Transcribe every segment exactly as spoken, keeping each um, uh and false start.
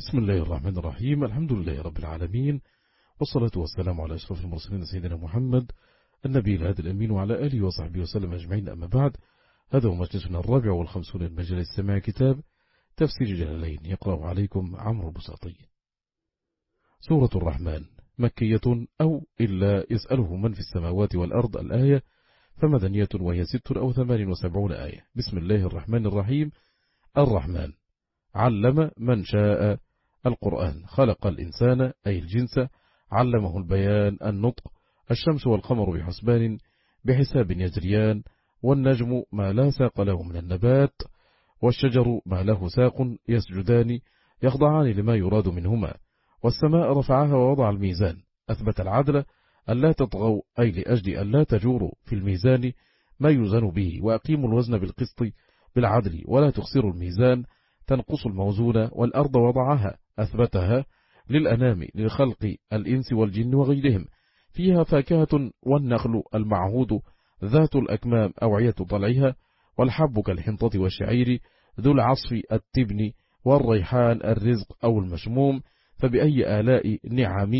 بسم الله الرحمن الرحيم. الحمد لله رب العالمين، والصلاة والسلام على أشرف المرسلين سيدنا محمد النبي الهادي الأمين وعلى آله وصحبه وسلم أجمعين. أما بعد، هذا هو مجلسنا الرابع والخمسون من مجلس سماع كتاب تفسير جلالين، يقرأ عليكم عمرو بساطي. سورة الرحمن مكية أو إلا يسأله من في السماوات والأرض الآية، فمدنية وهي ست أو ثمان وسبعون آية. بسم الله الرحمن الرحيم. الرحمن علم من شاء القرآن، خلق الإنسان أي الجنس، علمه البيان النطق. الشمس والقمر بحسبان بحساب يجريان، والنجم ما لا ساق له من النبات، والشجر ما له ساق يسجدان يخضعان لما يراد منهما. والسماء رفعها ووضع الميزان، أثبت العدل ألا تطغوا أي لأجل ألا تجوروا في الميزان ما يوزن به، وأقيموا الوزن بالقسط بالعدل ولا تخسروا الميزان تنقص الموزون. والأرض وضعها أثبتها للأنام لخلق الإنس والجن وغيرهم، فيها فاكهة والنخل المعهود ذات الأكمام أوعية طلعها، والحب كالحنطة والشعير ذو العصف التبن، والريحان الرزق أو المشموم. فبأي آلاء نعم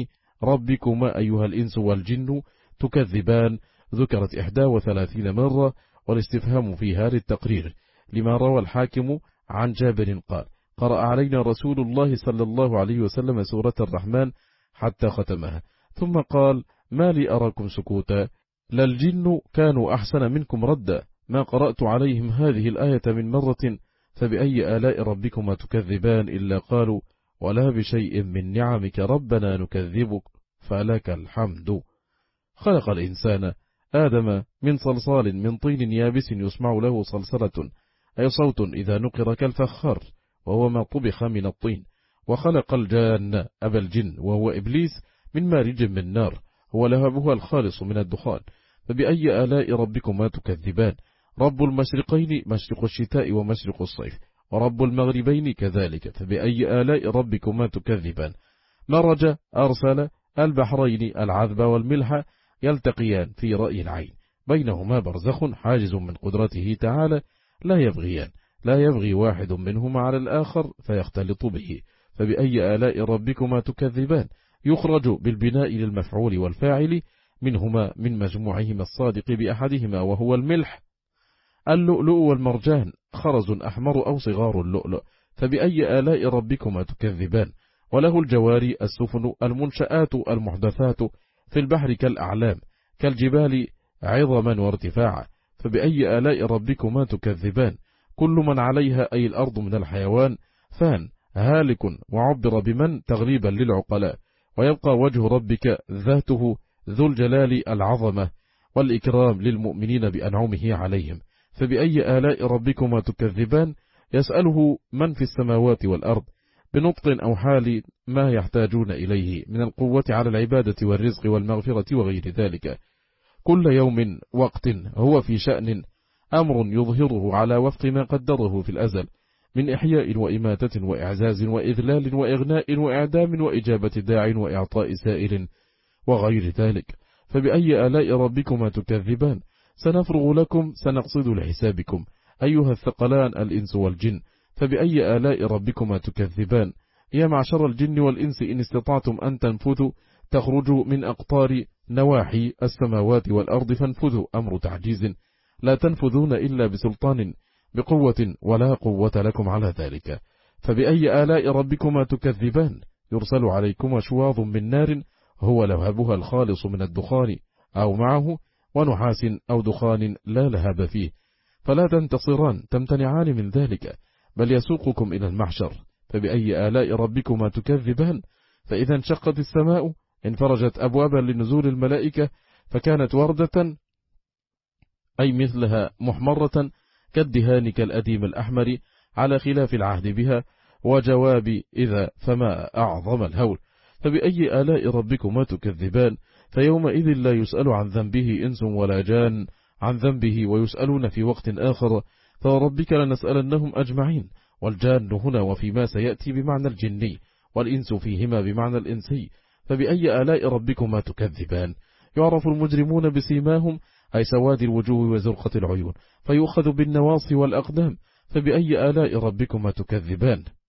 ربكما أيها الإنس والجن تكذبان؟ ذكرت إحدى وثلاثين مرة، والاستفهام فيها للتقرير، لما روى الحاكم عن جابر قال: قرأ علينا رسول الله صلى الله عليه وسلم سورة الرحمن حتى ختمها، ثم قال: ما لي أراكم سكوتا؟ للجن كانوا أحسن منكم ردا، ما قرأت عليهم هذه الآية من مرة. فبأي آلاء ربكما تكذبان؟ إلا قالوا: ولا بشيء من نعمك ربنا نكذبك فلك الحمد. خلق الإنسان آدم من صلصال من طين يابس يسمع له صلصلة، أي صوت إذا نقر كالفخار، وهو ما طبخ من الطين. وخلق الجان أبا الجن وهو إبليس من مارج من نار، هو لهبها الخالص من الدخان. فبأي آلاء ربكما تكذبان؟ رب المشرقين مشرق الشتاء ومشرق الصيف، ورب المغربين كذلك. فبأي آلاء ربكما تكذبان؟ مرج أرسل البحرين العذب والملح يلتقيان في رأي العين، بينهما برزخ حاجز من قدرته تعالى لا يبغيان، لا يبغي واحد منهما على الآخر فيختلط به. فبأي آلاء ربكما تكذبان؟ يخرج بالبناء للمفعول والفاعل منهما من مجموعهما الصادق بأحدهما وهو الملح. اللؤلؤ والمرجان خرز أحمر أو صغار اللؤلؤ. فبأي آلاء ربكما تكذبان؟ وله الجواري السفن المنشآت المحدثات في البحر كالأعلام، كالجبال عظما وارتفاعا. فبأي آلاء ربكما تكذبان؟ كل من عليها أي الأرض من الحيوان فان هالك، وعبر بمن تغليبا للعقلاء. ويبقى وجه ربك ذاته ذو الجلال العظمة والإكرام للمؤمنين بأنعمه عليهم. فبأي آلاء ربكما تكذبان؟ يسأله من في السماوات والأرض بنطق أو حال ما يحتاجون إليه من القوة على العبادة والرزق والمغفرة وغير ذلك. كل يوم وقت هو في شأن، أمر يظهره على وفق ما قدره في الأزل من إحياء وإماتة وإعزاز وإذلال وإغناء وإعدام وإجابة داع وإعطاء سائل وغير ذلك. فبأي آلاء ربكما تكذبان؟ سنفرغ لكم سنقصد لحسابكم أيها الثقلان الإنس والجن. فبأي آلاء ربكما تكذبان؟ يا معشر الجن والإنس إن استطعتم أن تنفذوا تخرجوا من أقطار نواحي السماوات والأرض فانفذوا، أمر تعجيز، لا تنفذون إلا بسلطان بقوة ولا قوة لكم على ذلك. فبأي آلاء ربكما تكذبان؟ يرسل عليكما شواظ من نار، هو لهبها الخالص من الدخان أو معه، ونحاس أو دخان لا لهب فيه، فلا تنتصران تمتنعان من ذلك، بل يسوقكم إلى المحشر. فبأي آلاء ربكما تكذبان؟ فإذا انشقت السماء انفرجت أبوابا لنزول الملائكة، فكانت وردة أي مثلها محمرة كالدهان كالأديم الأحمر، على خلاف العهد بها، وجواب إذا فما أعظم الهول. فبأي آلاء ربكما تكذبان؟ فيومئذ لا يسأل عن ذنبه إنس ولا جان عن ذنبه، ويسألون في وقت آخر. فربك لنسألنهم أجمعين. والجان هنا وفيما سيأتي بمعنى الجني، والإنس فيهما بمعنى الإنسي. فبأي آلاء ربكما تكذبان؟ يعرف المجرمون بسيماهم أي سواد الوجوه وزرقة العيون، فيؤخذ بالنواصي والأقدام. فبأي آلاء ربكما تكذبان؟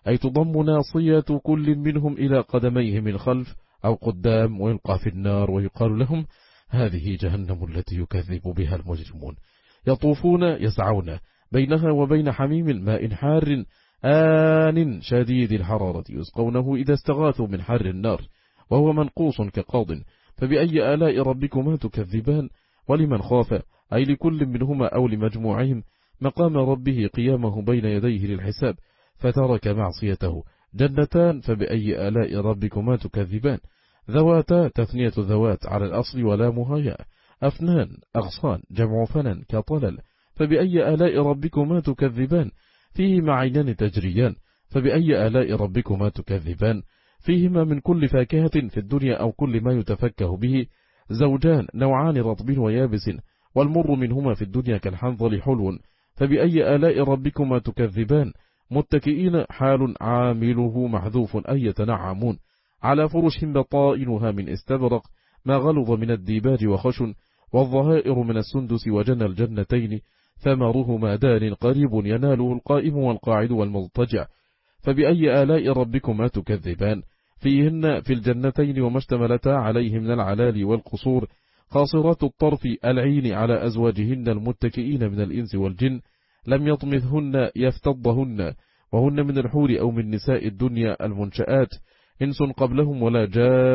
أي تضم ناصية كل منهم إلى قدميه من خلف أو قدام، ويلقى في النار ويقال لهم هذه جهنم التي يكذب بها المجرمون. يطوفون يسعون بينها وبين حميم ماء حار آن شديد الحرارة يسقونه إذا استغاثوا من حر النار وهو منقوص كقاض. فبأي آلاء ربكما تكذبان؟ ولمن خاف أي لكل منهما أو لمجموعهم مقام ربه قيامه بين يديه للحساب فترك معصيته جنتان. فبأي آلاء ربكما تكذبان؟ ذواتا تثنية ذوات على الأصل ولا مهايا. أفنان أغصان جمع فنن كطلل. فبأي آلاء ربكما تكذبان؟ فيهما عينان تجريان. فبأي آلاء ربكما تكذبان؟ فيهما من كل فاكهة في الدنيا أو كل ما يتفكه به زوجان نوعان رطب ويابس، والمر منهما في الدنيا كالحنظل حلو. فبأي آلاء ربكما تكذبان؟ متكئين حال عامله محذوف أي يتنعمون على فرش بطائنها من استبرق ما غلظ من الديباج وخشن، والظهائر من السندس وجنى الجنتين ثمرهما دان قريب يناله القائم والقاعد والمضطجع. فبأي آلاء ربكما تكذبان؟ فيهن في الجنتين وما اشتملتا عليه من العلال والقصور قاصرات الطرف العين على أزواجهن المتكئين من الإنس والجن لم يطمثهن يفتضهن، وهن من الحور أو من نساء الدنيا المنشآت إنس قبلهم ولا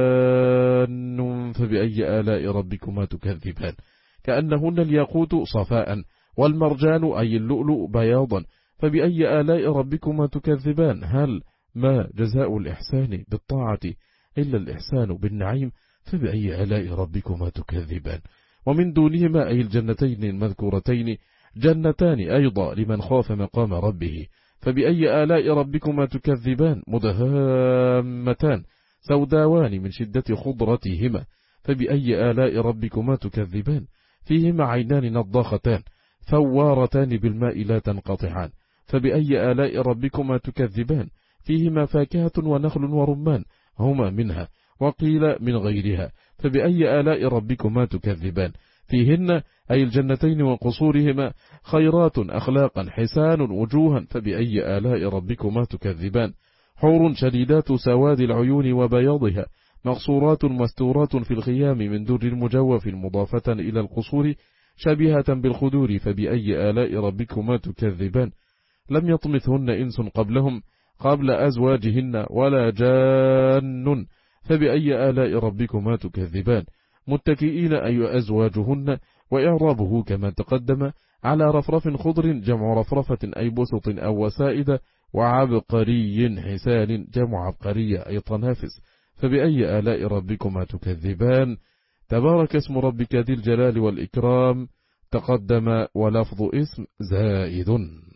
جان. فبأي آلاء ربكما تكذبان؟ كأنهن الياقوت صفاء والمرجان أي اللؤلؤ بياضا. فبأي آلاء ربكما تكذبان؟ هل ما جزاء الإحسان بالطاعة إلا الإحسان بالنعيم؟ فبأي آلاء ربكما تكذبان؟ ومن دونهما أي الجنتين المذكورتين جنتان أيضا لمن خاف مقام ربه. فبأي آلاء ربكما تكذبان؟ مدهامتان سوداوان من شدة خضرتهما. فبأي آلاء ربكما تكذبان؟ فيهما عينان نضاختان فوارتان بالماء لا تنقطعان. فبأي آلاء ربكما تكذبان؟ فيهما فاكهة ونخل ورمان هما منها وقيل من غيرها. فبأي آلاء ربكما تكذبان؟ فيهن أي الجنتين وقصورهما خيرات أخلاقا حسان وجوها. فبأي آلاء ربكما تكذبان؟ حور شديدات سواد العيون وبياضها مقصورات مستورات في الخيام من در المجوف مضافة إلى القصور شبيهة بالخدور. فبأي آلاء ربكما تكذبان؟ لم يطمثهن إنس قبلهم قبل أزواجهن ولا جان. فبأي آلاء ربكما تكذبان؟ متكئين أي أزواجهن، وإعرابه كما تقدم على رفرف خضر جمع رفرفة أي بسط أو وسائد، وعبقري حسان جمع عبقرية أي طنافس. فبأي آلاء ربكما تكذبان؟ تبارك اسم ربك ذي الجلال والإكرام تقدم ولفظ اسم زائد.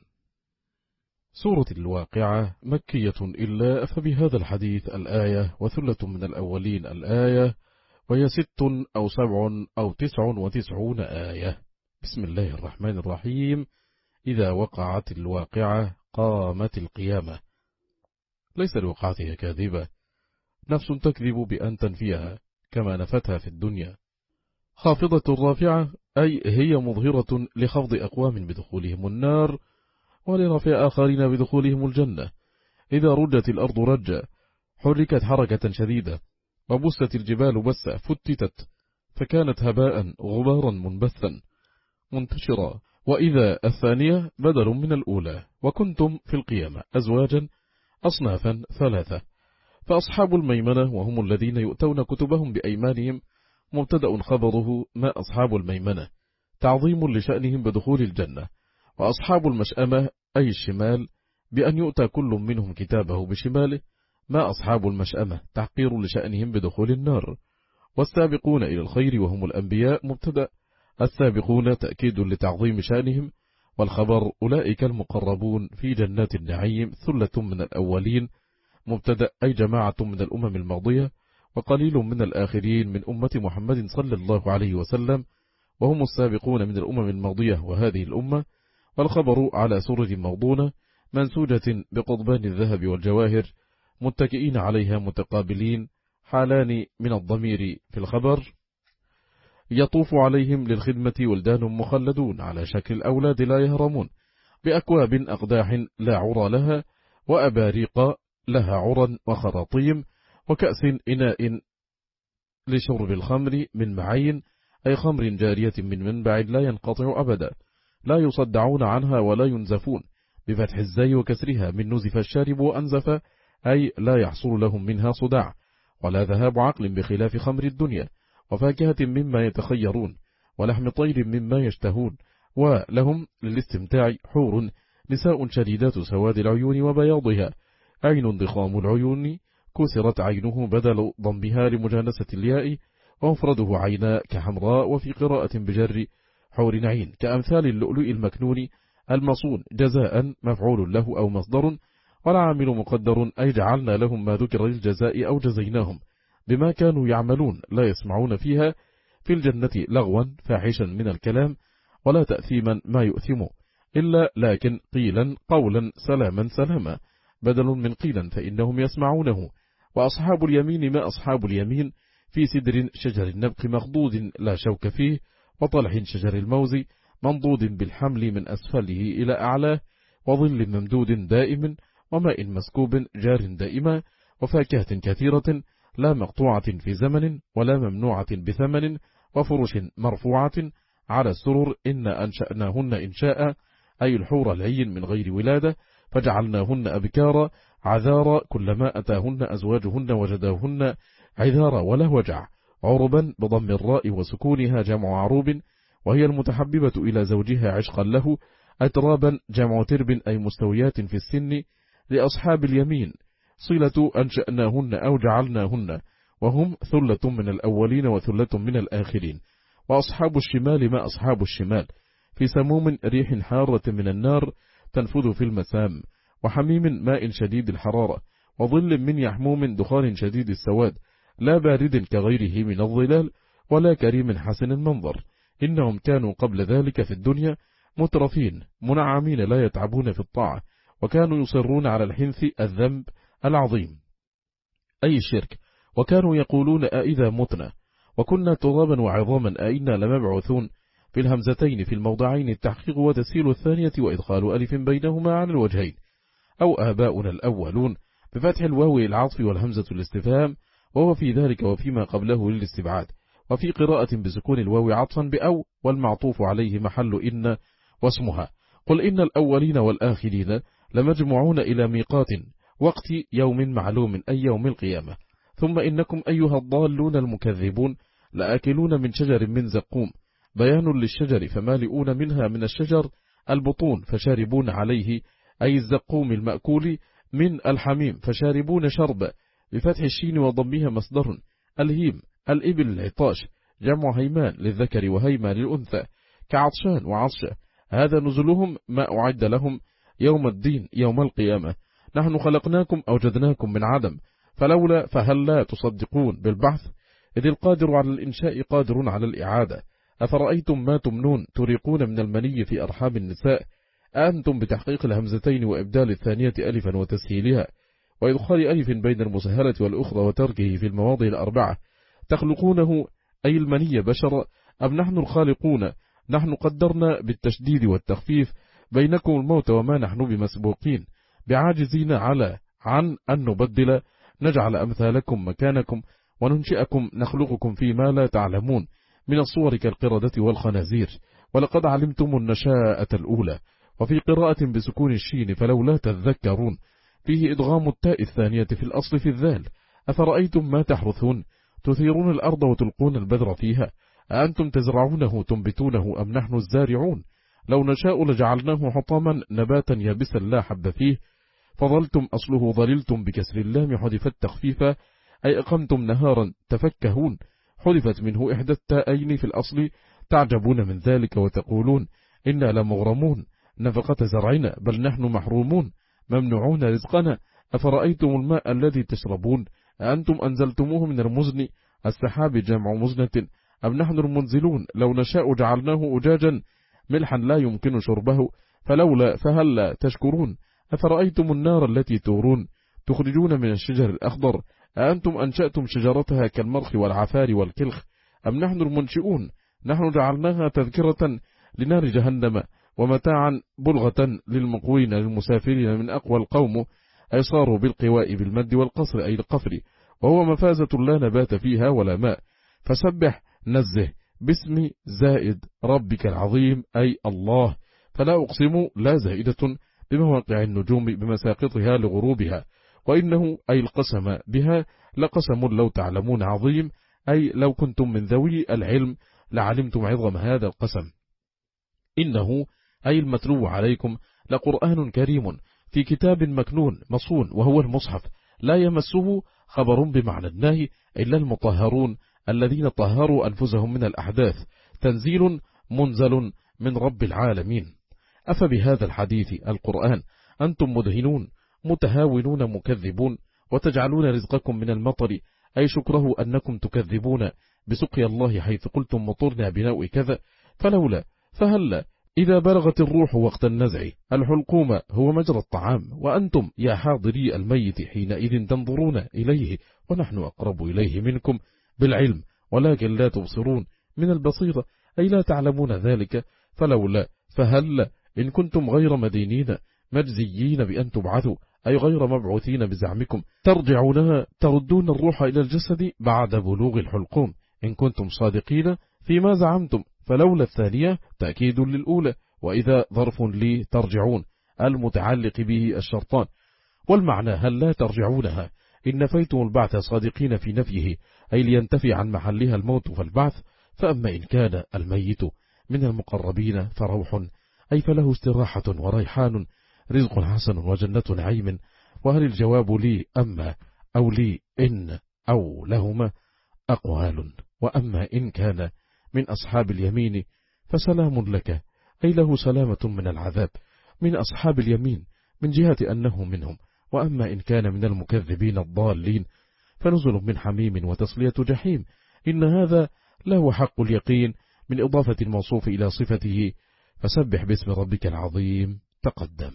سورة الواقعة مكية إلا فبهذا الحديث الآية وثلة من الأولين الآية، وهي ست أو سبع أو تسع وتسعون آية. بسم الله الرحمن الرحيم. إذا وقعت الواقعة قامت القيامة. ليس لوقعتها كاذبة، نفس تكذب بأن تنفيها كما نفتها في الدنيا. خافضة رافعة أي هي مظهرة لخفض أقوام بدخولهم النار ولرفع آخرين بدخولهم الجنة. إذا رجت الأرض رجا حركت حركة شديدة وبست الجبال بسة فتتت فكانت هباء غبارا منبثا منتشرا. وإذا الثانية بدل من الأولى. وكنتم في القيامة أزواجا أصنافا ثلاثة. فأصحاب الميمنة وهم الذين يؤتون كتبهم بأيمانهم مبتدأ خبره ما أصحاب الميمنة تعظيم لشأنهم بدخول الجنة. وأصحاب المشأمة أي الشمال بأن يؤتى كل منهم كتابه بشماله ما أصحاب المشأمة تحقير لشأنهم بدخول النار. والسابقون إلى الخير وهم الأنبياء مبتدأ السابقون تأكيد لتعظيم شأنهم. والخبر أولئك المقربون في جنات النعيم ثلة من الأولين مبتدأ أي جماعة من الأمم الماضية وقليل من الآخرين من أمة محمد صلى الله عليه وسلم وهم السابقون من الأمم الماضية وهذه الأمة. والخبر على سرر موضونة منسوجة بقضبان الذهب والجواهر متكئين عليها متقابلين حالان من الضمير في الخبر. يطوف عليهم للخدمة ولدان مخلدون على شكل الأولاد لا يهرمون بأكواب أقداح لا عرى لها وأباريق لها عرى وخراطيم، وكأس إناء لشرب الخمر من معين، أي خمر جارية من منبع لا ينقطع أبدا، لا يصدعون عنها ولا ينزفون، بفتح الزاي وكسرها، من نزف الشارب وأنزف، أي لا يحصل لهم منها صداع ولا ذهاب عقل، بخلاف خمر الدنيا، وفاكهة مما يتخيرون، ولحم طير مما يشتهون. ولهم للاستمتاع حور نساء شديدات سواد العيون وبياضها، عين ضخام العيون كسرت عينه بدل ضمها لمجانسة الياء، ومفرده عينا كحمراء، وفي قراءة بجر حور عين، كأمثال اللؤلؤ المكنون المصون، جزاء مفعول له أو مصدر، والعامل مقدر، أي جعلنا لهم ما ذكر للجزاء أو جزيناهم بما كانوا يعملون، لا يسمعون فيها في الجنة لغوا فاحشا من الكلام، ولا تأثيما ما يؤثم، إلا لكن قيلا قولا سلاما سلاما، بدل من قيلا فإنهم يسمعونه. وأصحاب اليمين ما أصحاب اليمين، في سدر شجر النبق مخضود لا شوك فيه، وطلح شجر الموز منضود بالحمل من أسفله إلى أعلاه، وظل ممدود دائم، وماء مسكوب جار دائما، وفاكهة كثيرة لا مقطوعة في زمن ولا ممنوعة بثمن، وفرش مرفوعة على السرر، إن أنشأناهن إنشاء، أي الحور العين من غير ولادة، فجعلناهن أبكارا عذارا، كلما أتاهن أزواجهن وجداهن عذارا ولا وجع، عربا بضم الراء وسكونها جمع عروب، وهي المتحببة إلى زوجها عشقا له، أترابا جمع ترب، أي مستويات في السن، لأصحاب اليمين صلة أنشأناهن أو جعلناهن، وهم ثلة من الأولين وثلة من الآخرين. وأصحاب الشمال ما أصحاب الشمال، في سموم ريح حارة من النار تنفذ في المسام، وحميم ماء شديد الحرارة، وظل من يحموم دخان شديد السواد، لا بارد كغيره من الظلال، ولا كريم حسن المنظر، إنهم كانوا قبل ذلك في الدنيا مترفين منعمين لا يتعبون في الطاعة، وكانوا يصرون على الحنث الذنب العظيم أي الشرك، وكانوا يقولون أئذا متنا وكنا ترابا وعظاما أئنا لمبعوثون، في الهمزتين في الموضعين التحقيق وتسهيل الثانية وإدخال ألف بينهما عن الوجهين، أو آباؤنا الأولون بفتح الواو العطف والهمزة الاستفهام، وهو في ذلك وفيما قبله للاستبعاد، وفي قراءة بسكون الواو عطفا بأو، والمعطوف عليه محل إن واسمها. قل إن الأولين والآخرين لمجموعون إلى ميقات وقت يوم معلوم، أي يوم القيامة، ثم إنكم أيها الضالون المكذبون لآكلون من شجر من زقوم، بيان للشجر فمالئون منها من الشجر البطون فشاربون عليه، أي الزقوم المأكول من الحميم، فشاربون شرب، بفتح الشين وضمها مصدر، الهيم الإبل العطاش جمع هيمان للذكر وهيما للأنثى، كعطشان وعطشة، هذا نزلهم ما أعد لهم يوم الدين يوم القيامة، نحن خلقناكم أوجدناكم من عدم، فلولا فهل لا تصدقون بالبعث، إذ القادر على الإنشاء قادر على الإعادة، أفرأيتم ما تمنون تريقون من المني في أرحام النساء، أنتم بتحقيق الهمزتين وإبدال الثانية ألفا وتسهيلها، وإدخال ألف بين المسهلة والأخرى وتركه في المواضع الأربعة، تخلقونه أي المني بشر أم نحن الخالقون، نحن قدرنا بالتشديد والتخفيف بينكم الموت وما نحن بمسبوقين بعاجزين على عن أن نبدل نجعل أمثالكم مكانكم وننشئكم نخلقكم فيما لا تعلمون من الصور كالقردة والخنازير، ولقد علمتم النشاءة الأولى. وفي قراءة بسكون الشين فلولا تذكرون، فيه إدغام التاء الثانية في الأصل في الذال، أفرأيتم ما تحرثون تثيرون الأرض وتلقون البذر فيها، أأنتم تزرعونه تنبتونه أم نحن الزارعون، لو نشاء لجعلناه حطاما نباتا يابسا لا حب فيه، فظلتم أصله ظللتم بكسر اللام حذفت تخفيفا، أي أقمتم نهارا تفكهون، حذفت منه إحدى التاءين في الأصل، تعجبون من ذلك وتقولون إنا لمغرمون، نفقة زرعنا بل نحن محرومون، ممنوعون رزقنا، أفرأيتم الماء الذي تشربون أأنتم أنزلتموه من المزن، السحاب جمع مزنة أم نحن المنزلون، لو نشاء جعلناه أجاجا ملحا لا يمكن شربه، فلولا فهلا تشكرون، أفرأيتم النار التي تورون تخرجون من الشجر الأخضر، أأنتم أنشأتم شجرتها كالمرخ والعفار والكلخ أم نحن المنشئون، نحن جعلناها تذكرة لنار جهنم ومتاعا بلغة للمقوين للمسافرين من أقوى القوم، أي صاروا بالقواء بالمد والقصر أي القفر، وهو مفازة لا نبات فيها ولا ماء. فسبح نزه باسم زائد ربك العظيم أي الله، فلا أقسم لا زائدة بمواقع النجوم بمساقطها لغروبها، وإنه أي القسم بها لقسم لو تعلمون عظيم، أي لو كنتم من ذوي العلم لعلمتم عظم هذا القسم. إنه أي المتلو عليكم لقرآن كريم في كتاب مكنون مصون، وهو المصحف لا يمسه خبر بمعنى النهي إلا المطهرون الذين طهروا أنفسهم من الأحداث، تنزيل منزل من رب العالمين. أفبهذا الحديث القرآن أنتم مدهنون متهاونون مكذبون، وتجعلون رزقكم من المطر أي شكره أنكم تكذبون بسقيا الله حيث قلتم مطرنا بنوء كذا، فلولا فهلا إذا بلغت الروح وقت النزع الحلقوم هو مجرى الطعام، وأنتم يا حاضري الميت حينئذ تنظرون إليه، ونحن أقرب إليه منكم بالعلم ولكن لا تبصرون، من البصيرة أي لا تعلمون ذلك. فلولا فهلا إن كنتم غير مدينين مجزيين بأن تبعثوا أي غير مبعوثين بزعمكم ترجعونها تردون الروح إلى الجسد بعد بلوغ الحلقوم إن كنتم صادقين فيما زعمتم. فلولا الثانية تأكيد للأولى، وإذا ظرف لي ترجعون المتعلق به الشرطان، والمعنى هل لا ترجعونها إن نفيتم البعث صادقين في نفيه أي لينتفي عن محلها الموت فالبعث. فأما إن كان الميت من المقربين فروح أي فله استراحة وريحان رزق حسن وجنة نعيم. وهل الجواب لي أما أو لي إن أو لهما أقوال. وأما إن كان من أصحاب اليمين فسلام لك أي له سلامة من العذاب من أصحاب اليمين من جهة أنه منهم. وأما إن كان من المكذبين الضالين فنزل من حميم وتصلية جحيم. إن هذا له حق اليقين من إضافة الموصوف إلى صفته. فسبح باسم ربك العظيم تقدم.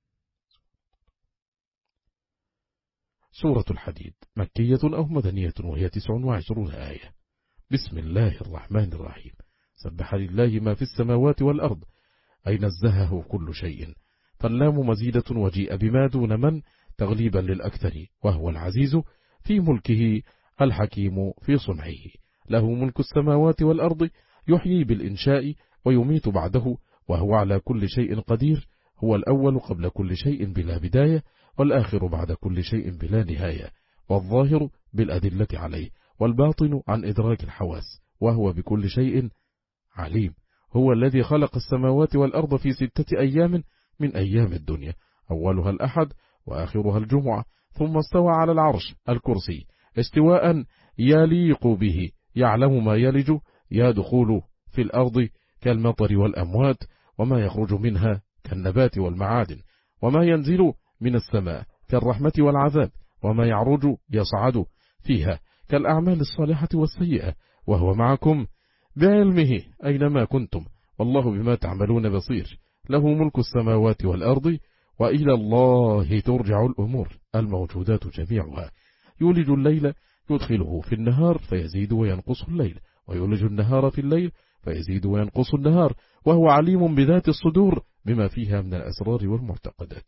سورة الحديد مكية أو مدنية، وهي تسع وعشرون آية. بسم الله الرحمن الرحيم. سبح لله ما في السماوات والأرض أي نزهه كل شيء، فاللام مزيدة وجيء بما دون من تغليبا للأكثر، وهو العزيز في ملكه الحكيم في صنعه، له ملك السماوات والأرض يحيي بالإنشاء ويميت بعده، وهو على كل شيء قدير. هو الأول قبل كل شيء بلا بداية، والآخر بعد كل شيء بلا نهاية، والظاهر بالأدلة عليه، والباطن عن إدراك الحواس، وهو بكل شيء عليم. هو الذي خلق السماوات والأرض في ستة أيام من أيام الدنيا، أولها الأحد وآخرها الجمعة، ثم استوى على العرش الكرسي استواء يليق به، يعلم ما يلج يدخل في الأرض كالمطر والأموات، وما يخرج منها كالنبات والمعادن، وما ينزل من السماء كالرحمة والعذاب، وما يعرج يصعد فيها كالأعمال الصالحة والسيئة، وهو معكم بعلمه أينما كنتم، والله بما تعملون بصير. له ملك السماوات والأرض وإلى الله ترجع الأمور. الموجودات جميعها يولج الليل يدخله في النهار فيزيد وينقص الليل، ويولج النهار في الليل فيزيد وينقص النهار، وهو عليم بذات الصدور بما فيها من الأسرار والمعتقدات.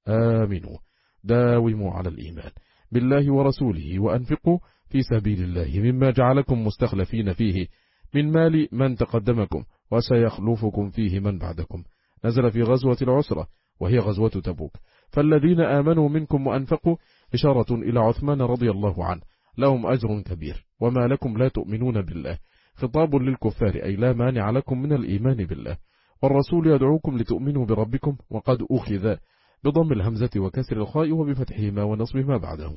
آمنوا داوموا على الإيمان بالله ورسوله، وأنفقوا في سبيل الله مما جعلكم مستخلفين فيه من مال من تقدمكم، وسيخلفكم فيه من بعدكم. نزل في غزوة العسرة وهي غزوة تبوك. فالذين آمنوا منكم وأنفقوا إشارة إلى عثمان رضي الله عنه لهم أجر كبير. وما لكم لا تؤمنون بالله خطاب للكفار أي لا مانع لكم من الإيمان بالله، والرسول يدعوكم لتؤمنوا بربكم، وقد أخذ بضم الهمزة وكسر الخاء وبفتحهما ونصب ما بعدهم.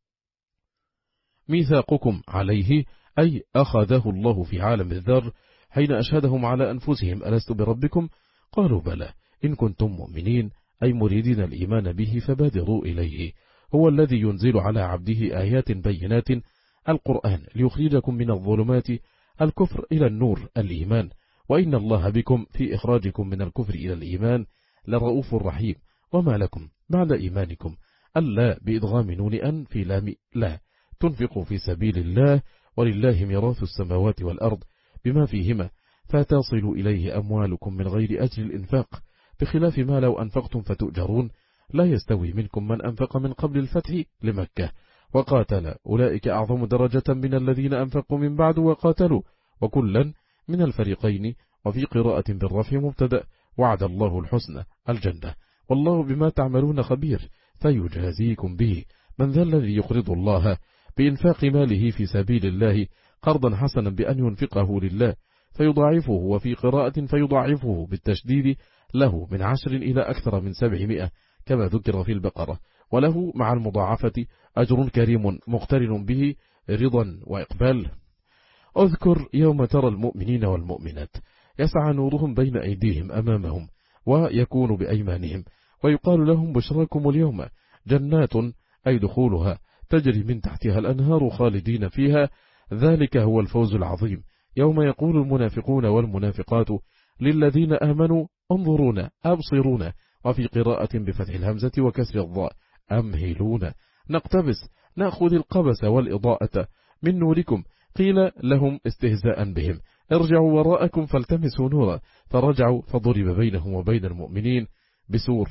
ميثاقكم عليه أي أخذه الله في عالم الذر حين أشهدهم على أنفسهم ألست بربكم؟ قالوا بلى إن كنتم مؤمنين أي مريدين الإيمان به فبادروا إليه. هو الذي ينزل على عبده آيات بينات القرآن ليخرجكم من الظلمات الكفر إلى النور الإيمان، وإن الله بكم في إخراجكم من الكفر إلى الإيمان لرؤوف رحيم. وما لكم بعد إيمانكم ألا بإدغام نون أن في لام لا تنفقوا في سبيل الله ولله ميراث السماوات والأرض بما فيهما، فتصل إليه أموالكم من غير أجل الإنفاق، بخلاف ما لو أنفقتم فتؤجرون. لا يستوي منكم من أنفق من قبل الفتح لمكة وقاتل أولئك أعظم درجة من الذين أنفقوا من بعد وقاتلوا وكلا من الفريقين. وفي قراءة بالرفع مبتدأ وعد الله الحسنى الجنة والله بما تعملون خبير فيجازيكم به. من ذا الذي يقرض الله بإنفاق ماله في سبيل الله قرضا حسنا بأن ينفقه لله فيضاعفه، وفي قراءة فيضاعفه بالتشديد له من عشر إلى أكثر من سبعمائة كما ذكر في البقرة، وله مع المضاعفة أجر كريم مقترن به رضا وإقبال. اذكر يوم ترى المؤمنين والمؤمنات يسعى نورهم بين أيديهم أمامهم ويكون بأيمانهم ويقال لهم بشراكم اليوم جنات أي دخولها تجري من تحتها الأنهار خالدين فيها ذلك هو الفوز العظيم. يوم يقول المنافقون والمنافقات للذين آمنوا انظرونا أبصرونا، وفي قراءة بفتح الهمزة وكسر الضاء أمهلونا نقتبس نأخذ القبس والإضاءة من نوركم. قيل لهم استهزاء بهم ارجعوا وراءكم فالتمسوا نورا فرجعوا فضرب بينهم وبين المؤمنين بسور.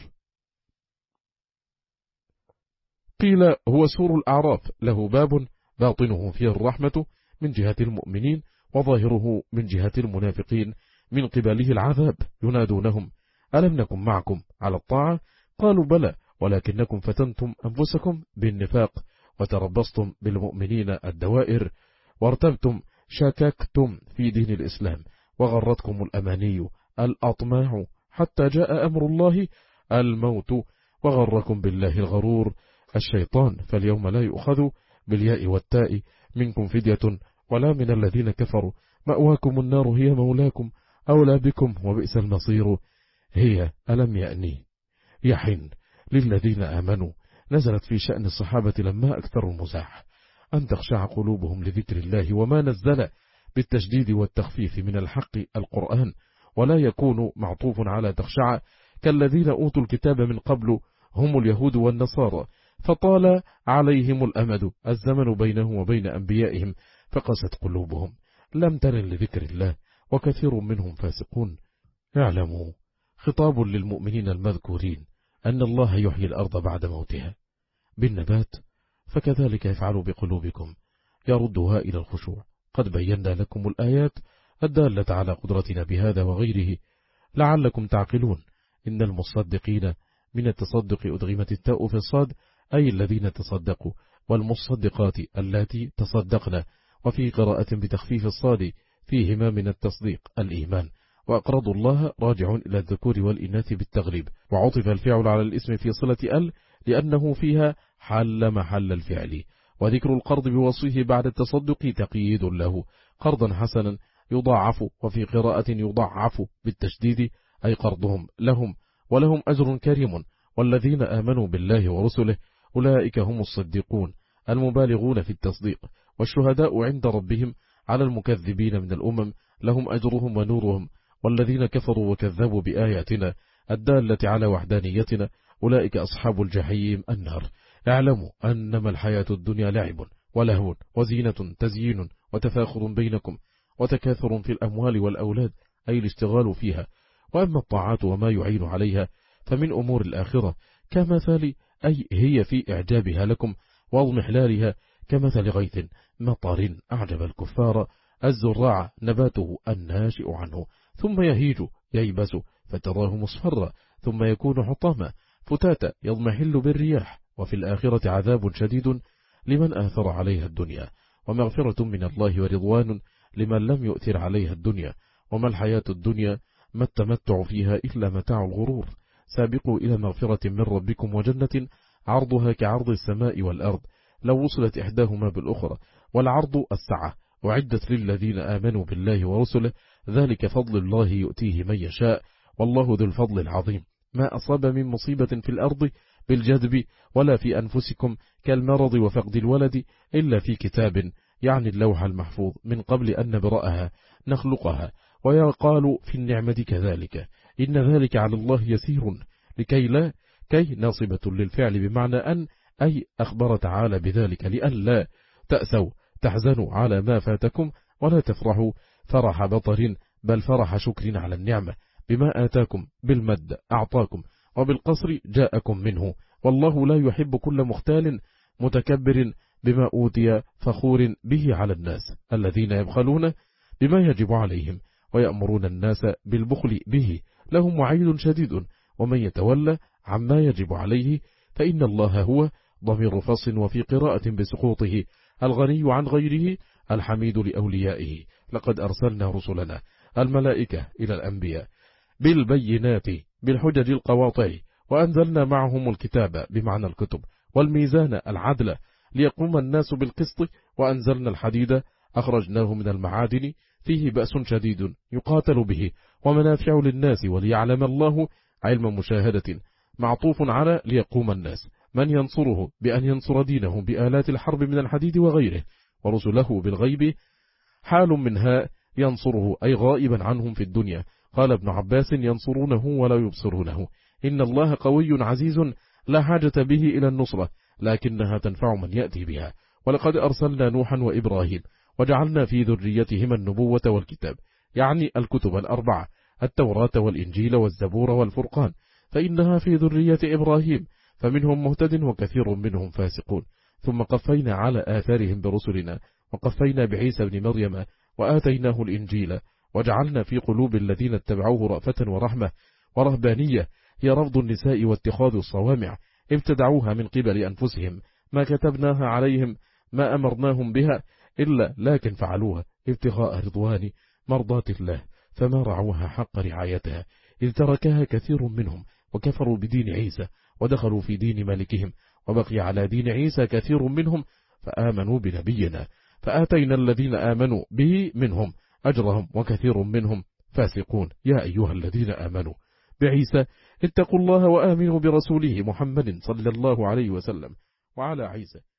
قيل هو سور الأعراف له باب باطنه فيه الرحمة من جهة المؤمنين وظاهره من جهة المنافقين من قبله العذاب. ينادونهم ألم نكن معكم على الطاعة قالوا بلى ولكنكم فتنتم أنفسكم بالنفاق وتربصتم بالمؤمنين الدوائر وارتبتم شككتم في دين الإسلام وغرتكم الأماني الأطماع حتى جاء أمر الله الموت وغركم بالله الغرور الشيطان. فاليوم لا يؤخذ بالياء والتاء منكم فدية ولا من الذين كفروا مأواكم النار هي مولاكم أولى بكم وبئس المصير. هي ألم يأني يحن للذين آمنوا نزلت في شأن الصحابة لما أكثروا المزاح أن تخشع قلوبهم لذكر الله وما نزل بالتشديد والتخفيف من الحق القرآن ولا يكون معطوف على تخشع كالذين أوتوا الكتاب من قبل هم اليهود والنصارى فطال عليهم الأمد الزمن بينهم وبين أنبيائهم فقست قلوبهم لم ترن لذكر الله وكثير منهم فاسقون. اعلموا خطاب للمؤمنين المذكورين أن الله يحيي الأرض بعد موتها بالنبات فكذلك يفعل بقلوبكم يردها إلى الخشوع. قد بينا لكم الآيات الدالة على قدرتنا بهذا وغيره لعلكم تعقلون. إن المصدقين من التصدق أدغمت التاء في الصاد أي الذين تصدقوا والمصدقات التي تصدقنا، وفي قراءة بتخفيف الصاد فيهما من التصديق الإيمان. وأقرضوا الله راجع إلى الذكور والإناث بالتغليب وعطف الفعل على الاسم في صلة ال لأنه فيها حل محل الفعل. وذكر القرض بوصفه بعد التصدق تقييد له قرضا حسنا يضاعف، وفي قراءة يضاعف بالتشديد أي قرضهم لهم ولهم أجر كريم. والذين آمنوا بالله ورسله أولئك هم الصديقون المبالغون في التصديق والشهداء عند ربهم على المكذبين من الأمم لهم أجرهم ونورهم. والذين كفروا وكذبوا بآياتنا الدالة على وحدانيتنا أولئك أصحاب الجحيم النار. اعلموا أنما الحياة الدنيا لعب ولهو وزينة تزيين وتفاخر بينكم وتكاثر في الأموال والأولاد أي الاشتغال فيها. وأما الطاعات وما يعين عليها فمن أمور الآخرة كمثال أي هي في إعجابها لكم واضمحلالها كمثل غيث مطر أعجب الكفار الزراع نباته الناشئ عنه ثم يهيج ييبس فتراه مصفرا ثم يكون حطاما فتاتا يضمحل بالرياح. وفي الآخرة عذاب شديد لمن آثر عليها الدنيا ومغفرة من الله ورضوان لمن لم يؤثر عليها الدنيا. وما الحياة الدنيا ما التمتع فيها إلا متاع الغرور. سابقوا إلى مغفرة من ربكم وجنة عرضها كعرض السماء والأرض لو وصلت إحداهما بالأخرى والعرض السعة وعدت للذين آمنوا بالله ورسله ذلك فضل الله يؤتيه من يشاء والله ذو الفضل العظيم. ما أصاب من مصيبة في الأرض بالجذب ولا في أنفسكم كالمرض وفقد الولد إلا في كتاب يعني اللوح المحفوظ من قبل أن نبرأها نخلقها. ويقال في النعمة كذلك إن ذلك على الله يسير لكي لا كي ناصبة للفعل بمعنى أن أي أخبر تعالى بذلك لأن لا تأسوا تحزنوا على ما فاتكم ولا تفرحوا فرح بطر بل فرح شكر على النعمة بما آتاكم بالمد أعطاكم وبالقصر جاءكم منه، والله لا يحب كل مختال متكبر بما أوتي فخور به على الناس، الذين يبخلون بما يجب عليهم ويأمرون الناس بالبخل به، لهم وعيد شديد. ومن يتولى عما يجب عليه فإن الله هو ضمير فصل، وفي قراءة بسقوطه الغني عن غيره الحميد لأوليائه. لقد أرسلنا رسلنا الملائكة إلى الأنبياء بالبينات بالحجج القواطع، وأنزلنا معهم الكتاب بمعنى الكتب والميزان العدل ليقوم الناس بالقسط، وأنزلنا الحديد أخرجناه من المعادن فيه بأس شديد يقاتل به ومنافع للناس وليعلم الله علم مشاهدة، معطوف على ليقوم الناس، من ينصره بأن ينصر دينه بآلات الحرب من الحديد وغيره، ورسله بالغيب حال منها ينصره أي غائبا عنهم في الدنيا. قال ابن عباس ينصرونه ولا يبصرونه. إن الله قوي عزيز لا حاجة به إلى النصرة، لكنها تنفع من يأتي بها. ولقد أرسلنا نوحا وإبراهيم وجعلنا في ذريتهما النبوة والكتاب، يعني الكتب الأربعة، التوراة والإنجيل والزبور والفرقان، فإنها في ذرية إبراهيم، فمنهم مهتد وكثير منهم فاسقون. ثم قفينا على آثارهم برسلنا، وقفينا بعيسى بن مريم وآتيناه الإنجيل، وجعلنا في قلوب الذين اتبعوه رأفة ورحمة ورهبانية، هي رفض النساء واتخاذ الصوامع، ابتدعوها من قبل أنفسهم، ما كتبناها عليهم ما أمرناهم بها إلا لكن فعلوها ابتغاء رضوان مرضات الله، فما رعوها حق رعايتها، إذ تركها كثير منهم وكفروا بدين عيسى ودخلوا في دين ملكهم، وبقي على دين عيسى كثير منهم فآمنوا بنبينا، فآتينا الذين آمنوا به منهم أجرهم وكثير منهم فاسقون. يا أيها الذين آمنوا بعيسى اتقوا الله وآمنوا برسوله محمد صلى الله عليه وسلم وعلى عيسى